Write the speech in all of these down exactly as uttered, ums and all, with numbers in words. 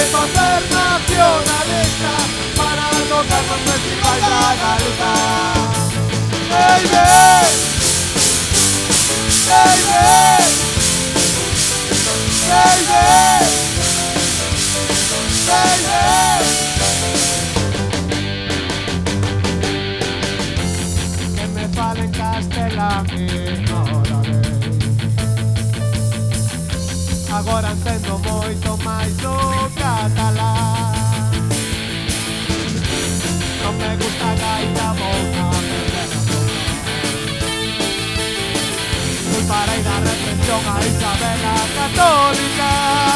facer nacionalista para tocar nos festivais da Galiza. Ei, ben! Ei, ben! Ei, ben! Ei, ben! Que me falen castelán ignorarei. Agora entendo moito máis o catalán. Non me gusta gaita boca, culparei da represión a Isabela Católica.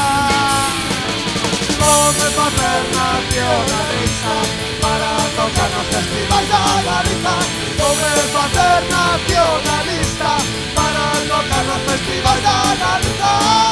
Come facer nacionalista para tocar nos festivais da Galiza. Come facer nacionalista para tocar nos festivais da Galiza.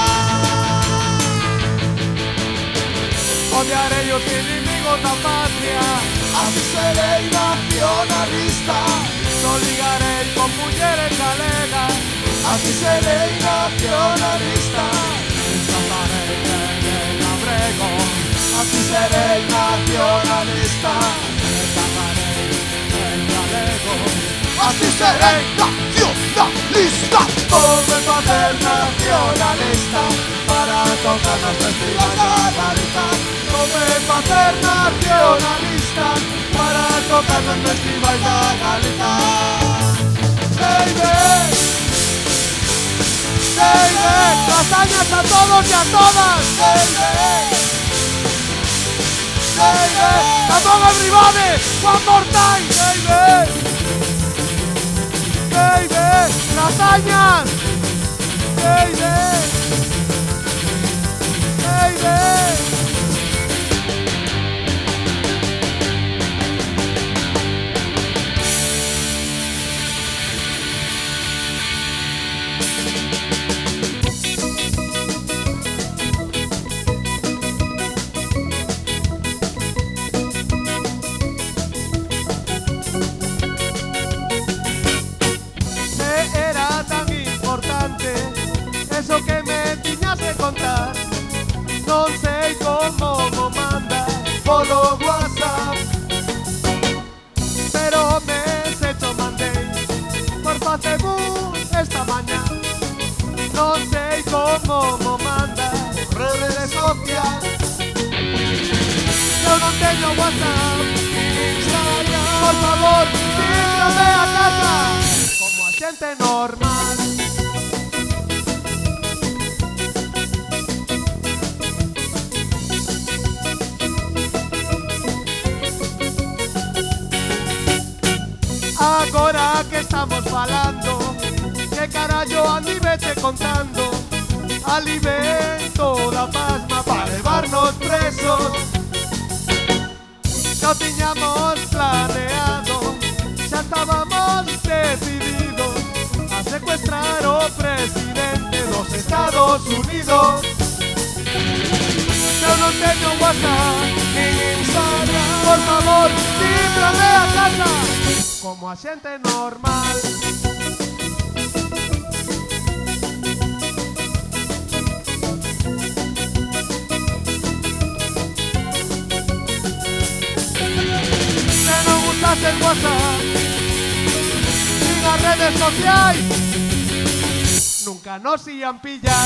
Odiarei os inimigos da patria, así serei nacionalista. Non ligarei con mulleres galegas, así serei nacionalista. Escaparei en abrego, así serei nacionalista. Escaparei en galego, así serei nacionalista. Come facer nacionalista para tocar nos festivais da Galiza. Come facer nacionalista para tocar nos festivais da Galiza. Ei, ben! Ei, ben! Castañas a todos y a todas! Ei, ben! Ei, ben! Come on, everybody! One more time! Ei, ben! Ei, ben! Castañas! Ei, ben! Ei, ben! Eso que me tiñas de contar, non sei como mo manda polo WhatsApp, pero me se cho mandei por Facebook esta mañá. Non sei como mo manda redes sociais. Eu non teño WhatsApp nin Instagram. Por favor, dígame a casa como a xente normal. Agora que estamos falando, que carallo andivete contando, alimento da pasma para levarnos presos. No tiñamos planeado, xa estábamos decididos a secuestrar o presidente dos Estados Unidos. Eu non teño WhatsApp nin Instagram. Por favor, líbrame a casa como a xente normal. Se non gustase el WhatsApp nin as redes sociais, nunca nos ian pillar.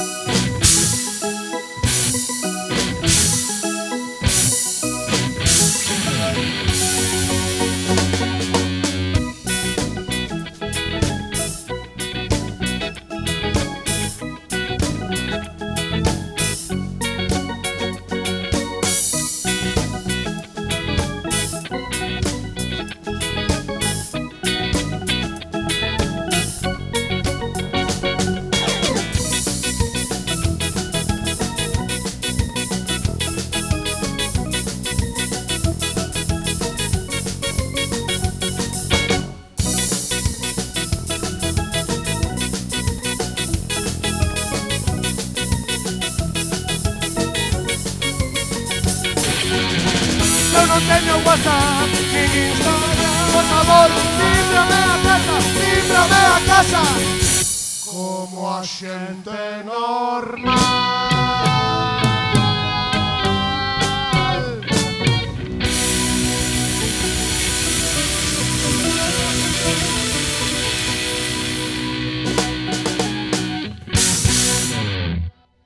No teño WhatsApp nin Instagram. Por favor, líbrame a casa, líbrame a casa como a xente normal.